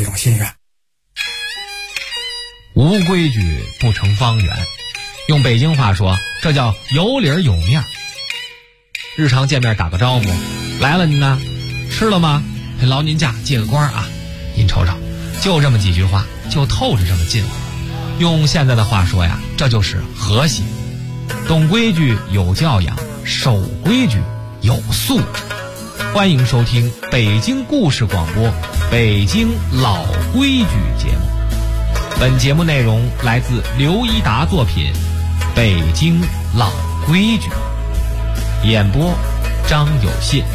一种心愿。 无规矩不成方圆，用北京话说，这叫有理儿有面。日常见面打个招呼，来了您呢，吃了吗？劳您驾，借个光啊！您瞅瞅，就这么几句话，就透着这么近。用现在的话说呀，这就是和谐。懂规矩有教养，守规矩有素质。欢迎收听北京故事广播《北京老规矩》节目。本节目内容来自刘一达作品《北京老规矩》，演播张有信。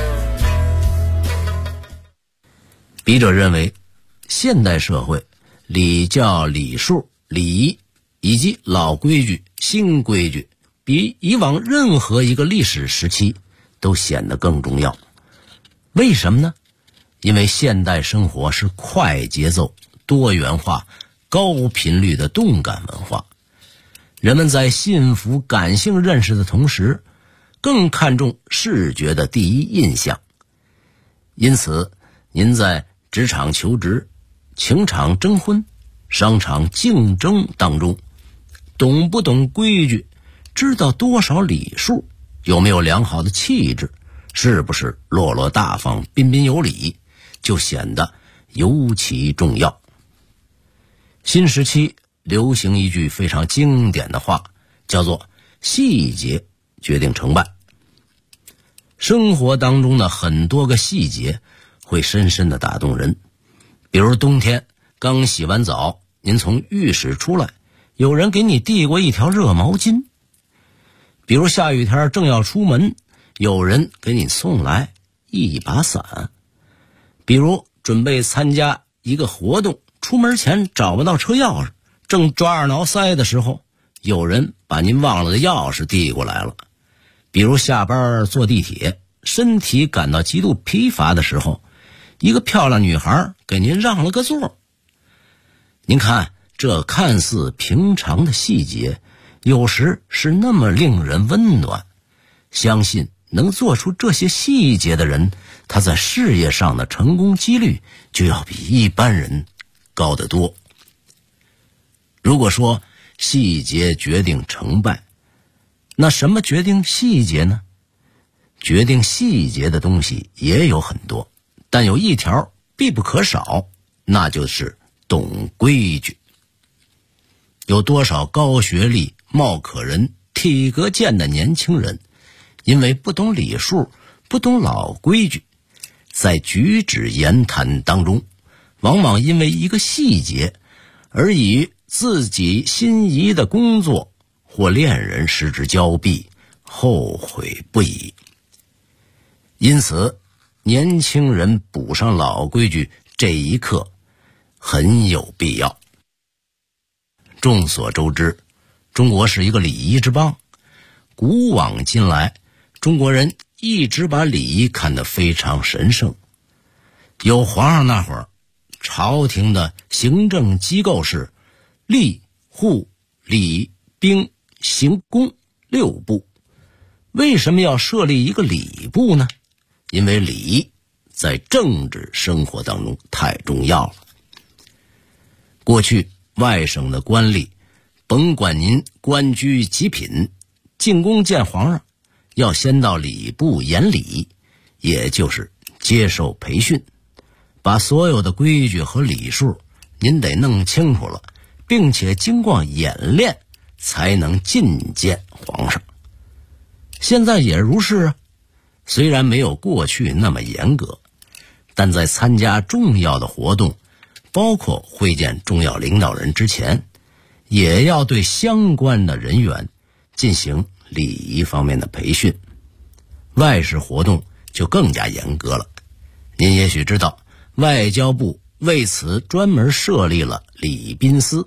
笔者认为，现代社会礼教、礼数、礼仪以及老规矩、新规矩，比以往任何一个历史时期都显得更重要。为什么呢？因为现代生活是快节奏、多元化、高频率的动感文化，人们在幸福感性认识的同时，更看重视觉的第一印象。因此，您在职场求职、情场征婚、商场竞争当中，懂不懂规矩，知道多少礼数，有没有良好的气质，是不是落落大方、彬彬有礼，就显得尤其重要。新时期流行一句非常经典的话，叫做细节决定成败。生活当中的很多个细节会深深地打动人。比如冬天刚洗完澡，您从浴室出来，有人给你递过一条热毛巾。比如下雨天正要出门，有人给你送来一把伞。比如准备参加一个活动，出门前找不到车钥匙，正抓耳挠腮的时候，有人把您忘了的钥匙递过来了。比如下班坐地铁，身体感到极度疲乏的时候，一个漂亮女孩给您让了个座。您看，这看似平常的细节，有时是那么令人温暖。相信能做出这些细节的人，他在事业上的成功几率就要比一般人高得多。如果说细节决定成败，那什么决定细节呢？决定细节的东西也有很多，但有一条必不可少，那就是懂规矩。有多少高学历、貌可人、体格健的年轻人，因为不懂礼数、不懂老规矩，在举止言谈当中，往往因为一个细节而与自己心仪的工作或恋人失之交臂，后悔不已。因此，年轻人补上老规矩这一课很有必要。众所周知，中国是一个礼仪之邦，古往今来，中国人一直把礼仪看得非常神圣。有皇上那会儿，朝廷的行政机构是吏、户、礼、兵、刑、工6部。为什么要设立一个礼部呢？因为礼在政治生活当中太重要了。过去外省的官吏，甭管您官居几品，进宫见皇上，要先到礼部演礼，也就是接受培训，把所有的规矩和礼数您得弄清楚了，并且经过演练才能觐见皇上。现在也如是啊，虽然没有过去那么严格，但在参加重要的活动，包括会见重要领导人之前，也要对相关的人员进行礼仪方面的培训。外事活动就更加严格了。您也许知道，外交部为此专门设立了礼宾司。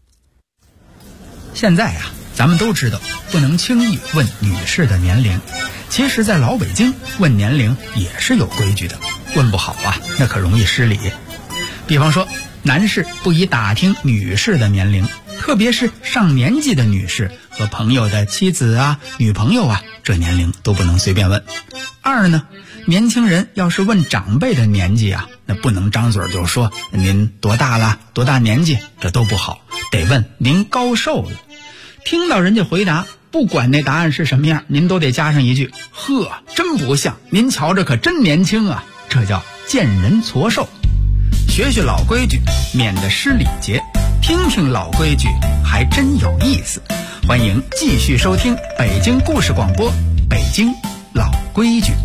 现在啊，咱们都知道不能轻易问女士的年龄，其实在老北京问年龄也是有规矩的，问不好啊，那可容易失礼。比方说，男士不宜打听女士的年龄， 特别是上年纪的女士和朋友的妻子啊、女朋友啊，这年龄都不能随便问。二呢，年轻人要是问长辈的年纪啊，那不能张嘴就说您多大了、多大年纪，这都不好，得问您高寿了。听到人家回答，不管那答案是什么样，您都得加上一句：呵，真不像，您瞧着可真年轻啊。这叫见人矬瘦。学学老规矩，免得失礼节。听听老规矩，还真有意思。欢迎继续收听北京故事广播，北京老规矩。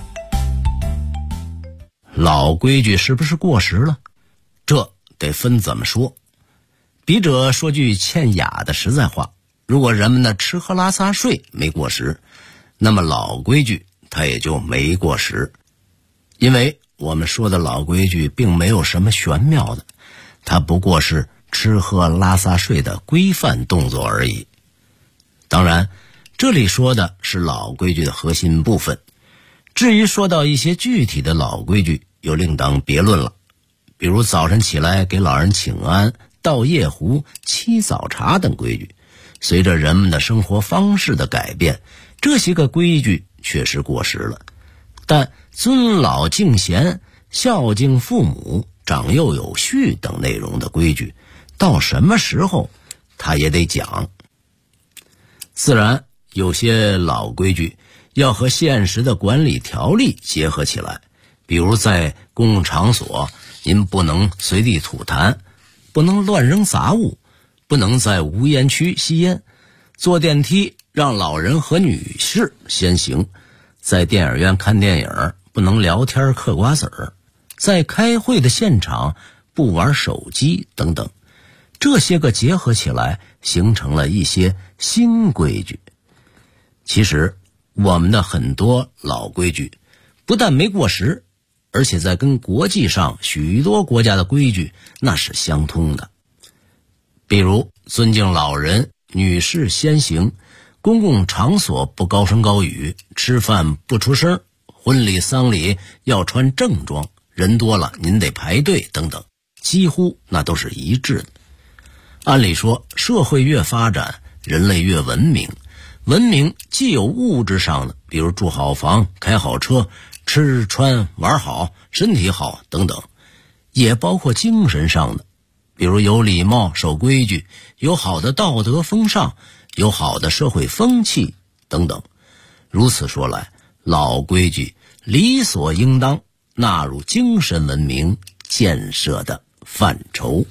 老规矩是不是过时了？这得分怎么说。笔者说句欠雅的实在话，如果人们的吃喝拉撒睡没过时，那么老规矩它也就没过时。因为我们说的老规矩并没有什么玄妙的，它不过是吃喝拉撒睡的规范动作而已。当然，这里说的是老规矩的核心部分。至于说到一些具体的老规矩，又另当别论了。比如早晨起来给老人请安、倒夜壶、沏早茶等规矩，随着人们的生活方式的改变，这些个规矩确实过时了。但尊老敬贤、孝敬父母、长幼有序等内容的规矩，到什么时候他也得讲。自然有些老规矩要和现实的管理条例结合起来，比如在公共场所，您不能随地吐痰，不能乱扔杂物，不能在无烟区吸烟，坐电梯让老人和女士先行，在电影院看电影不能聊天嗑瓜子儿，在开会的现场不玩手机等等。这些个结合起来，形成了一些新规矩。其实我们的很多老规矩不但没过时，而且在跟国际上许多国家的规矩那是相通的。比如尊敬老人、女士先行，公共场所不高声高语，吃饭不出声，婚礼丧礼要穿正装，人多了您得排队等等，几乎那都是一致的。按理说，社会越发展，人类越文明，文明既有物质上的，比如住好房、开好车、吃穿玩好、身体好等等，也包括精神上的，比如有礼貌、守规矩，有好的道德风尚，有好的社会风气等等。如此说来，老规矩理所应当纳入精神文明建设的范畴。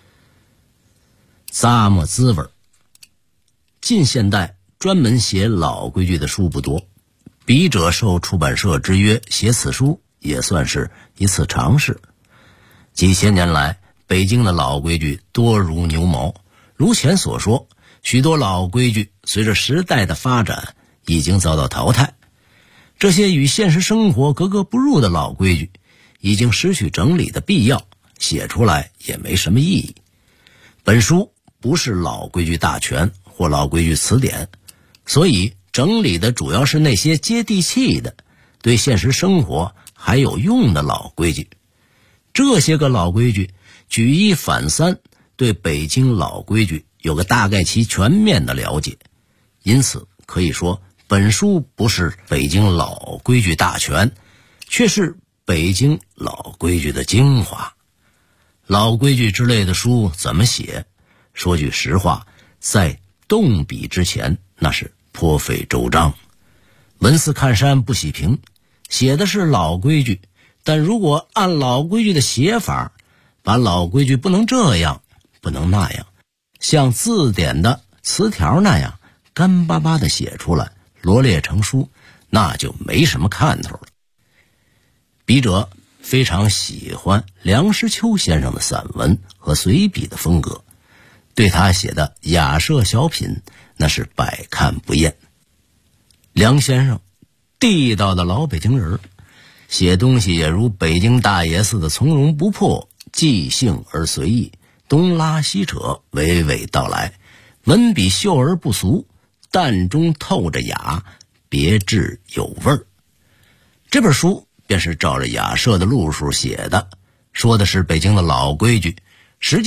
咂摸滋味。近现代专门写老规矩的书不多，笔者受出版社之约写此书也算是一次尝试。几千年来，北京的老规矩多如牛毛，如前所说，许多老规矩随着时代的发展已经遭到淘汰。这些与现实生活格格不入的老规矩已经失去整理的必要，写出来也没什么意义。本书不是老规矩大全或老规矩词典，所以整理的主要是那些接地气的、对现实生活还有用的老规矩。这些个老规矩举一反三，对北京老规矩有个大概其全面的了解。因此可以说，本书不是北京老规矩大全，却是北京老规矩的精华。老规矩之类的书怎么写？说句实话，在动笔之前那是颇费周章。文似看山不喜平，写的是老规矩，但如果按老规矩的写法，把老规矩不能这样不能那样，像字典的词条那样干巴巴地写出来，罗列成书，那就没什么看头了。笔者非常喜欢梁实秋先生的散文和随笔的风格，对他写的雅舍小品那是百看不厌。梁先生地道的老北京人，写东西也如北京大爷似的从容不迫，即兴而随意，东拉西扯，娓娓道来，文笔秀而不俗，淡中透着雅，别致有味儿。这本书便是照着雅舍的路数写的，说的是北京的老规矩，实际上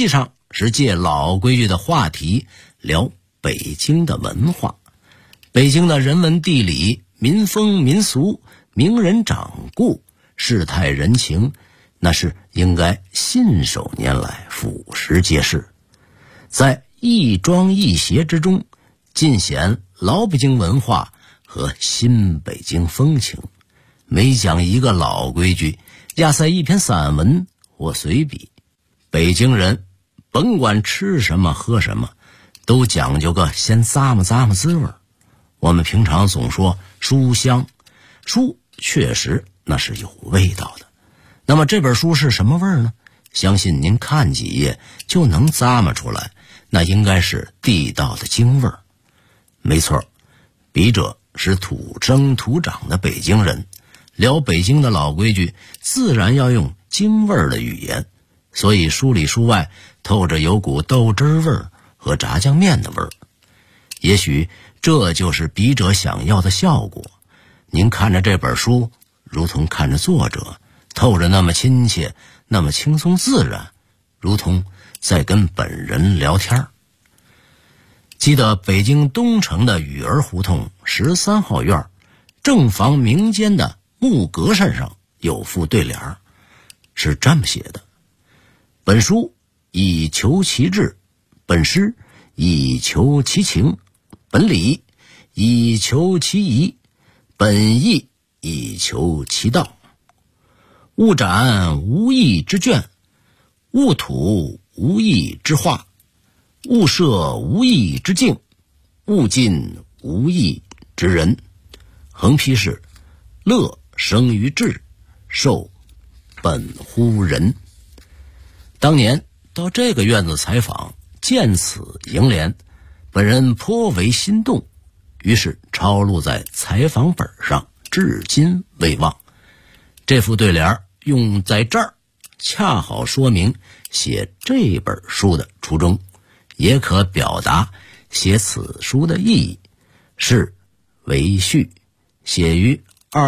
是借老规矩的话题聊北京的文化，北京的人文地理、民风民俗、名人掌故、世态人情，那是应该信手拈来，俯拾皆是，在亦庄亦谐之中尽显老北京文化和新北京风情。每讲一个老规矩，压在一篇散文或随笔，北京人甭管吃什么喝什么，都讲究个先咂摸咂摸滋味。我们平常总说书香，书确实那是有味道的。那么这本书是什么味儿呢？相信您看几页就能咂摸出来，那应该是地道的京味儿。没错，笔者是土生土长的北京人，聊北京的老规矩自然要用京味儿的语言，所以书里书外透着有股豆汁味儿和炸酱面的味儿。也许这就是笔者想要的效果。您看着这本书，如同看着作者，透着那么亲切，那么轻松自然，如同在跟本人聊天。记得北京东城的雨儿胡同13号院正房明间的木格扇上有副对联，是这么写的：本书以求其志，本诗以求其情，本理以求其宜，本义以求其道。勿展无义之卷，勿吐无义之画，勿设无义之境，勿近无义之人。横批是乐生于智，受本乎人。当年到这个院子采访，见此楹联，本人颇为心动，于是抄录在采访本上，至今未忘。这副对联用在这儿，恰好说明写这本书的初衷，也可表达写此书的意义。是为序，写于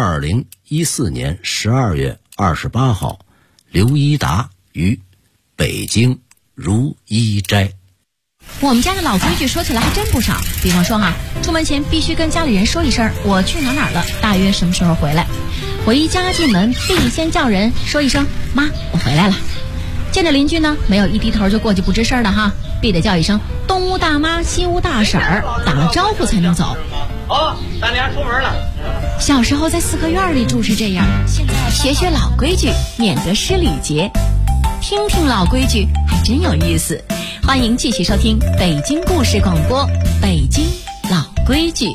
2014年12月28号，刘一达于北京如一斋。 我们家的老规矩说起来还真不少，比方说出门前必须跟家里人说一声我去哪儿了，大约什么时候回来。回家进门必先叫人说一声妈，我回来了。见着邻居呢，没有一低头就过去不吱声的必得叫一声东屋大妈西屋大婶儿，打了招呼才能走。 咱俩出门了。 小时候在四合院里住是这样，现在学老规矩，免得失礼节。听听老规矩还真有意思。欢迎继续收听北京故事广播，北京老规矩。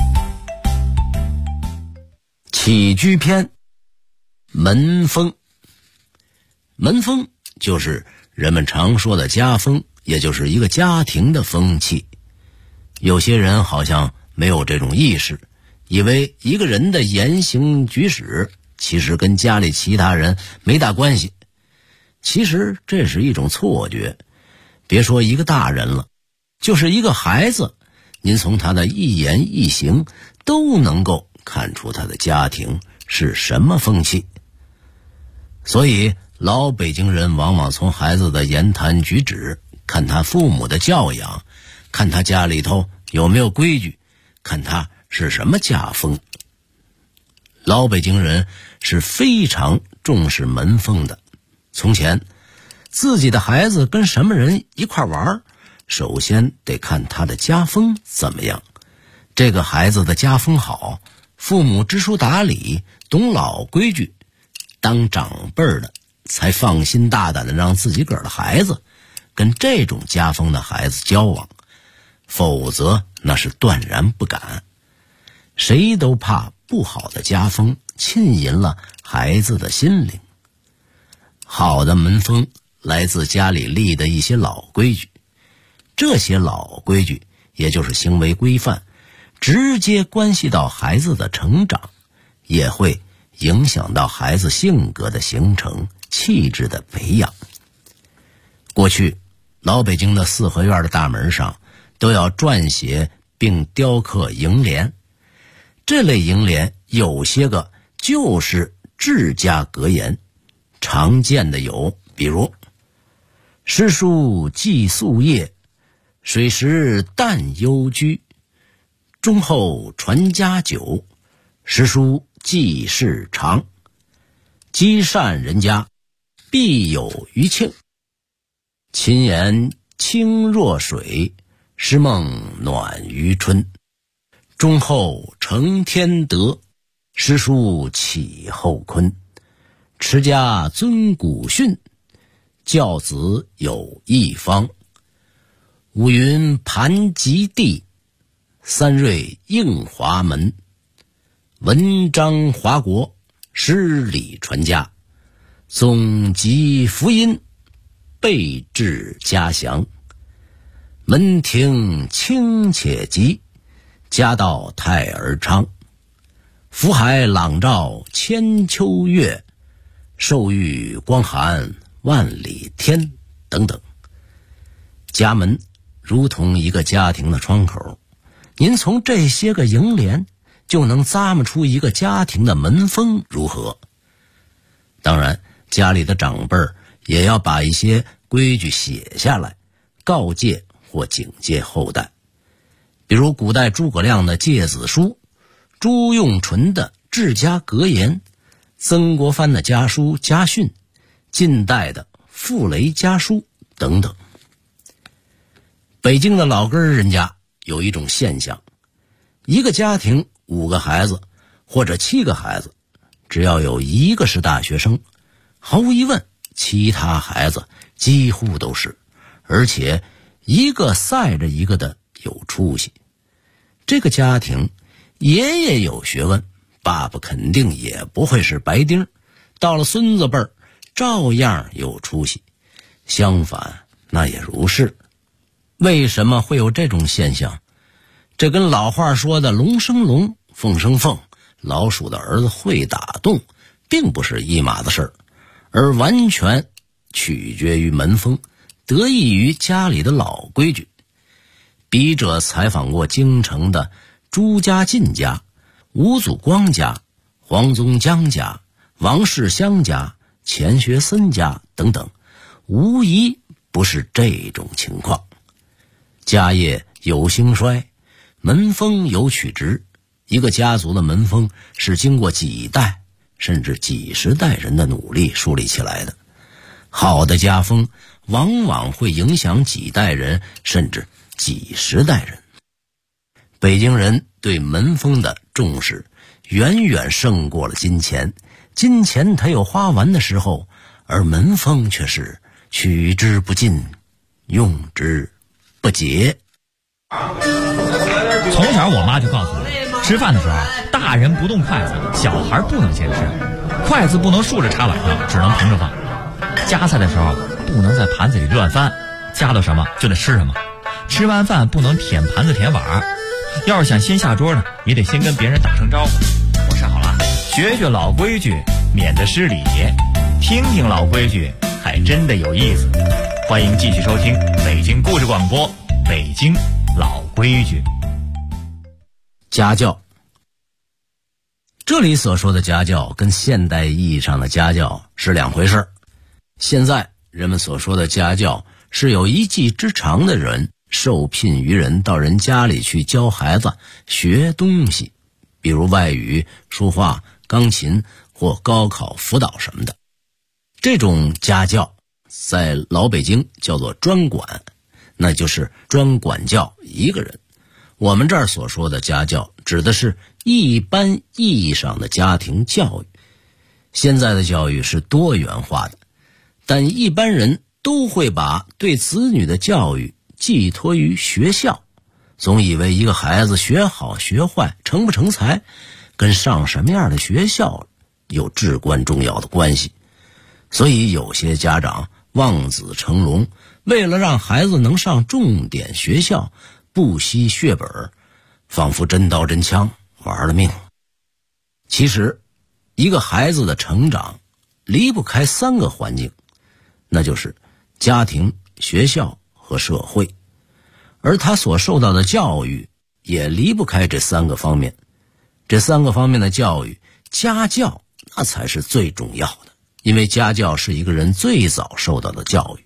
起居篇，门风。门风就是人们常说的家风，也就是一个家庭的风气。有些人好像没有这种意识，以为一个人的言行举止其实跟家里其他人没大关系。其实这是一种错觉，别说一个大人了，就是一个孩子，您从他的一言一行都能够看出他的家庭是什么风气。所以老北京人往往从孩子的言谈举止，看他父母的教养，看他家里头有没有规矩，看他是什么家风。老北京人是非常重视门风的。从前自己的孩子跟什么人一块玩，首先得看他的家风怎么样。这个孩子的家风好，父母知书达理，懂老规矩，当长辈的才放心大胆的让自己个儿的孩子跟这种家风的孩子交往，否则那是断然不敢。谁都怕不好的家风浸淫了孩子的心灵。好的门风来自家里立的一些老规矩，这些老规矩也就是行为规范，直接关系到孩子的成长，也会影响到孩子性格的形成、气质的培养。过去老北京的四合院的大门上都要撰写并雕刻楹联，这类楹联有些个就是治家格言，常见的有比如诗书寄宿业，水食淡幽居。忠厚传家久，诗书继世长。积善人家，必有余庆。勤言清若水，诗梦暖于春。忠厚承天德，诗书启后坤。持家遵古训，教子有一方。五云盘及地，三瑞应华门。文章华国，诗礼传家。总集福音，备至家乡。门庭清且吉，家道泰而昌。福海朗照千秋月，寿遇光寒万里天等等。家门如同一个家庭的窗口，您从这些个楹联就能咂摸出一个家庭的门风如何。当然，家里的长辈也要把一些规矩写下来，告诫或警戒后代。比如古代诸葛亮的诫子书，朱用纯的治家格言，曾国藩的家书家训，近代的傅雷家书等等。北京的老根人家有一种现象，一个家庭5个孩子或者7个孩子，只要有1个是大学生，毫无疑问其他孩子几乎都是，而且一个赛着一个的有出息。这个家庭爷爷有学问，爸爸肯定也不会是白丁，到了孙子辈儿照样有出息。相反那也如是。为什么会有这种现象？这跟老话说的龙生龙，凤生凤，老鼠的儿子会打洞，并不是一码子事儿，而完全取决于门风，得益于家里的老规矩。笔者采访过京城的朱家进家、吴祖光家、黄宗江家、王世襄家、钱学森家等等，无疑不是这种情况。家业有兴衰，门风有曲直，一个家族的门风是经过几代甚至几十代人的努力树立起来的。好的家风往往会影响几代人甚至几十代人。北京人对门风的重视远远胜过了金钱，金钱它有花完的时候，而门风却是取之不尽，用之不竭。 从小我妈就告诉我，吃饭的时候大人不动筷子，小孩不能先吃，筷子不能竖着插碗上，只能平着放。夹菜的时候不能在盘子里乱翻，夹到什么就得吃什么。吃完饭不能舔盘子舔碗，要是想先下桌呢，也得先跟别人打声招呼。我试好了，学学老规矩，免得失礼。听听老规矩，还真的有意思。欢迎继续收听北京故事广播，北京老规矩。 家教，这里所说的家教跟现代意义上的家教是两回事。现在人们所说的家教是有一技之长的人受聘于人到人家里去教孩子学东西，比如外语、书画、钢琴或高考辅导什么的。这种家教在老北京叫做专管，那就是专管教一个人。我们这儿所说的家教指的是一般意义上的家庭教育。现在的教育是多元化的，但一般人都会把对子女的教育寄托于学校，总以为一个孩子学好学坏成不成才跟上什么样的学校有至关重要的关系。所以有些家长望子成龙，为了让孩子能上重点学校不惜血本，仿佛真刀真枪玩了命。其实一个孩子的成长离不开3个环境，那就是家庭、学校和社会，而他所受到的教育也离不开这3个方面。这3个方面的教育，家教那才是最重要的，因为家教是一个人最早受到的教育，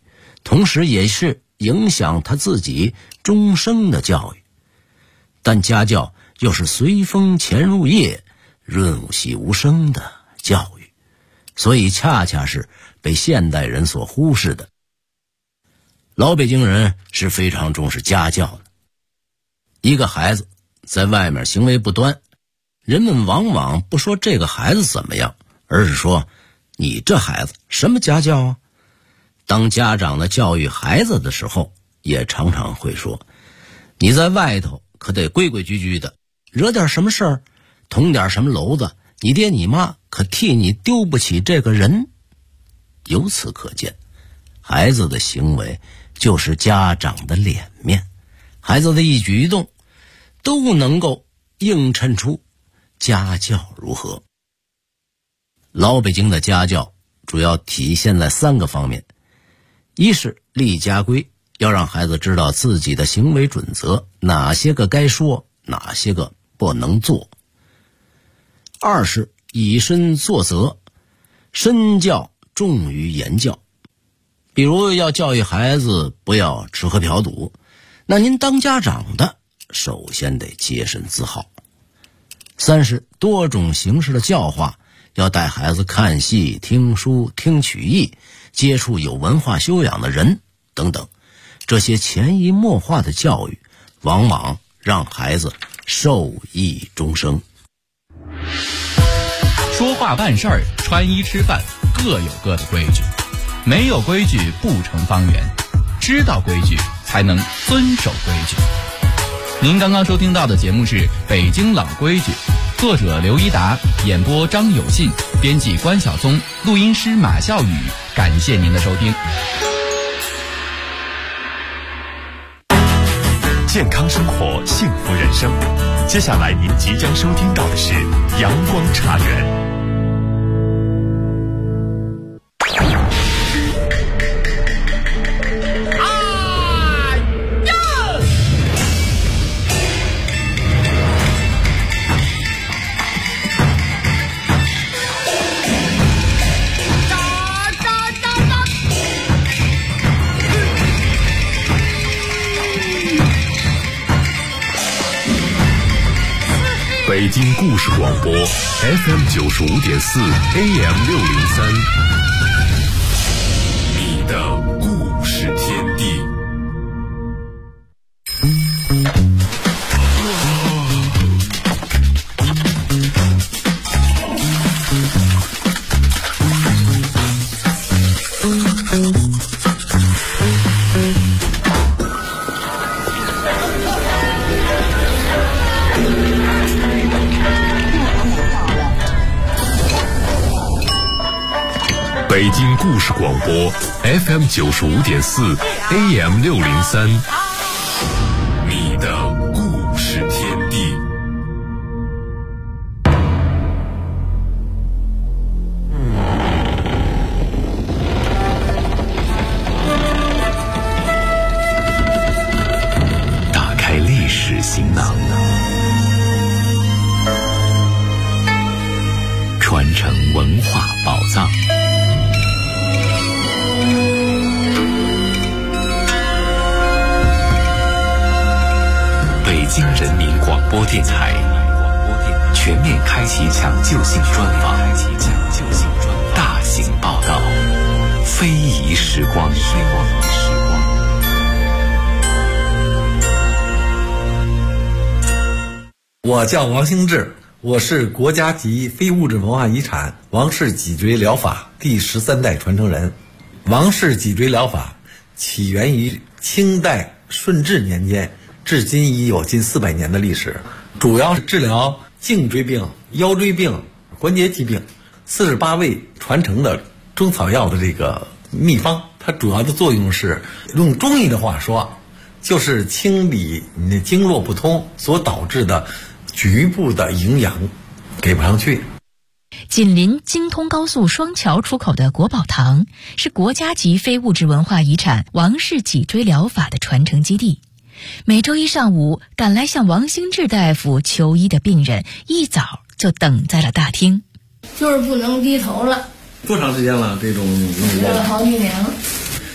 同时也是影响他自己终生的教育。但家教又是随风潜入夜，润物细无声的教育，所以恰恰是被现代人所忽视的。老北京人是非常重视家教的。一个孩子在外面行为不端，人们往往不说这个孩子怎么样，而是说你这孩子什么家教啊？当家长的教育孩子的时候，也常常会说，你在外头可得规规矩矩的，惹点什么事儿，捅点什么娄子，你爹你妈可替你丢不起这个人。由此可见，孩子的行为就是家长的脸面，孩子的一举一动都能够映衬出家教如何。老北京的家教主要体现在3个方面：一是立家规，要让孩子知道自己的行为准则，哪些个该说，哪些个不能做；二是以身作则，身教重于言教。比如要教育孩子不要吃喝嫖赌，那您当家长的首先得洁身自好。三是多种形式的教化，要带孩子看戏、听书、听曲艺，接触有文化修养的人等等。这些潜移默化的教育，往往让孩子受益终生。 说话办事儿，穿衣吃饭，各有各的规矩。没有规矩不成方圆，知道规矩才能遵守规矩。您刚刚收听到的节目是《北京老规矩》，作者刘一达，演播张有信，编辑关晓松，录音师马笑宇。感谢您的收听。 健康生活，幸福人生。接下来您即将收听到的是阳光茶园。北京故事广播 FM 95.4 AM 603，你的故事天地。北京故事广播 FM 95.4 AM 603，你的故事天地。打开历史行囊，传承文化宝藏。北京人民广播电台全面开启抢救性专访，大型报道，非遗时光。 我叫王兴志，我是国家级非物质文化遗产王氏脊椎疗法第13代传承人。王氏脊椎疗法起源于清代顺治年间，至今已有近400年的历史，主要是治疗颈椎病、腰椎病、关节疾病，48味传承的中草药的这个秘方。它主要的作用是，用中医的话说，就是清理你的经络不通所导致的局部的营养给不上去。 紧邻京通高速双桥出口的国宝堂是国家级非物质文化遗产王氏脊椎疗法的传承基地。每周一上午，赶来向王兴志大夫求医的病人一早就等在了大厅。 就是不能低头了。 多长时间了？这种好几年了。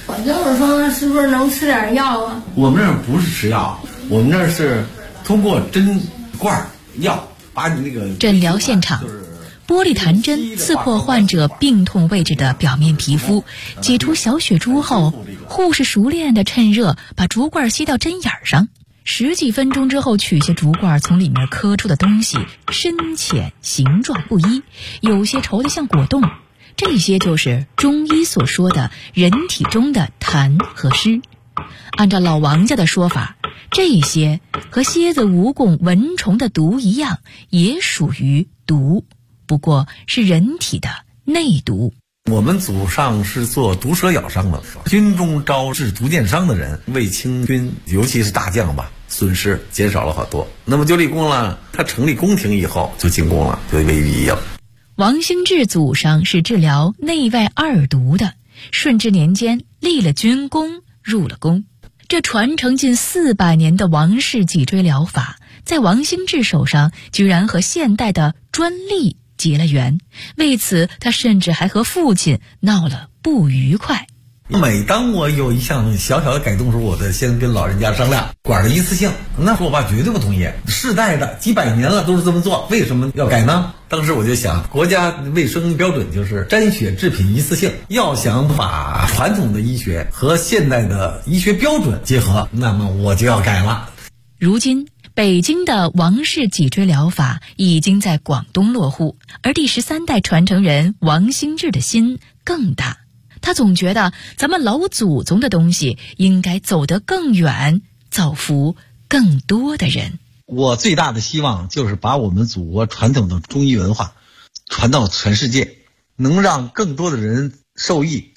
我就是说，是不是能吃点药啊？ 我们这儿不是吃药，我们这儿是通过针管药把你那个诊疗现场，玻璃弹针刺破患者病痛位置的表面皮肤，挤出小血珠后，护士熟练地趁热把竹罐吸到针眼上，10几分钟之后取下竹罐，从里面磕出的东西深浅形状不一，有些稠得像果冻。这些就是中医所说的人体中的痰和湿。按照老王家的说法，这些和蝎子、蜈蚣、蚊虫的毒一样，也属于毒，不过是人体的内毒。 我们祖上是做毒蛇咬伤的，军中招致毒箭伤的人，为清军尤其是大将吧，损失减少了好多。那么就立功了，他成立宫廷以后就进宫了，就为御医了。 王兴志祖上是治疗内外二毒的，顺治年间立了军功，入了宫。这传承近400年的王氏脊椎疗法，在王兴志手上居然和现代的专利结了缘，为此他甚至还和父亲闹了不愉快。 每当我有一项小小的改动时候，我得先跟老人家商量，管的一次性。那时候我爸绝对不同意，世代的几百年了都是这么做，为什么要改呢？当时我就想，国家卫生标准就是沾血制品一次性，要想把传统的医学和现代的医学标准结合，那么我就要改了。 如今北京的王氏脊椎疗法已经在广东落户，而第13代传承人王兴志的心更大。他总觉得咱们老祖宗的东西应该走得更远，造福更多的人。 我最大的希望就是把我们祖国传统的中医文化传到全世界，能让更多的人受益。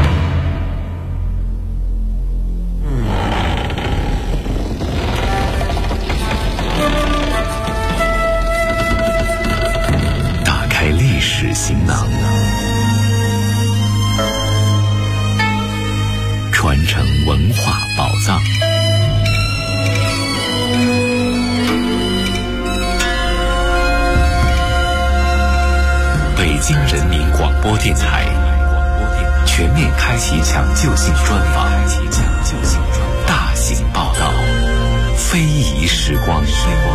打开历史行囊，传承文化宝藏。北京人民广播电台全面开启抢救性专访，大型报道，非遗时光。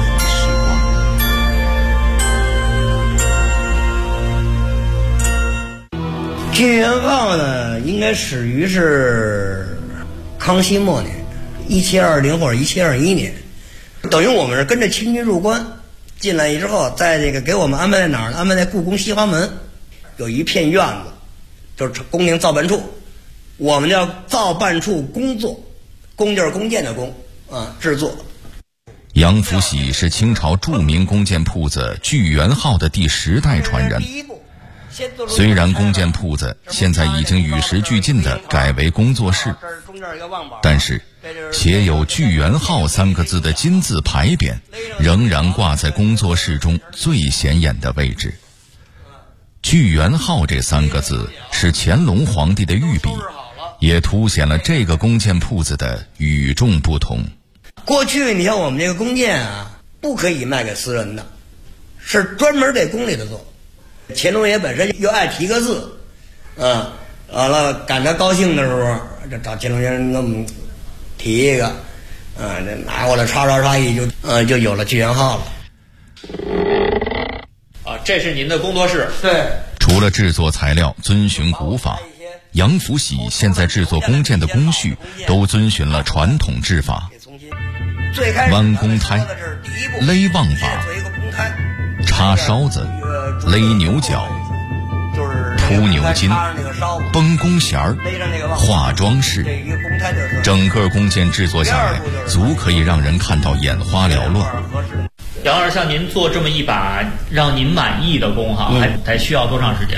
剧元号呢，应该始于是康熙末年，1720或者1721年，等于我们是跟着清军入关，进来之后，在这个给我们安排在哪儿呢？安排在故宫西华门，有一片院子，就是宫廷造办处，我们叫造办处工作，工就是弓箭的弓啊，制作。 杨福喜是清朝著名弓箭铺子聚源号的第10代传人。虽然弓箭铺子现在已经与时俱进地改为工作室，但是写有聚源号3个字的金字牌匾仍然挂在工作室中最显眼的位置。聚源号这3个字是乾隆皇帝的御笔，也凸显了这个弓箭铺子的与众不同。 过去你像我们这个弓箭啊，不可以卖给私人的，是专门给宫里的做。乾隆爷本身又爱提个字，完了赶他高兴的时候，就找乾隆爷给我们提一个，这拿过来刷刷刷一就有了聚源号了。 这是您的工作室。 对。 除了制作材料遵循古法，杨福喜现在制作弓箭的工序都遵循了传统制法，弯弓胎、勒望把、插烧子、勒牛角、铺牛筋、绷弓弦儿、画装饰，整个弓箭制作下来，足可以让人看到眼花缭乱。 杨老师，像您做这么一把让您满意的弓哈，还需要多长时间？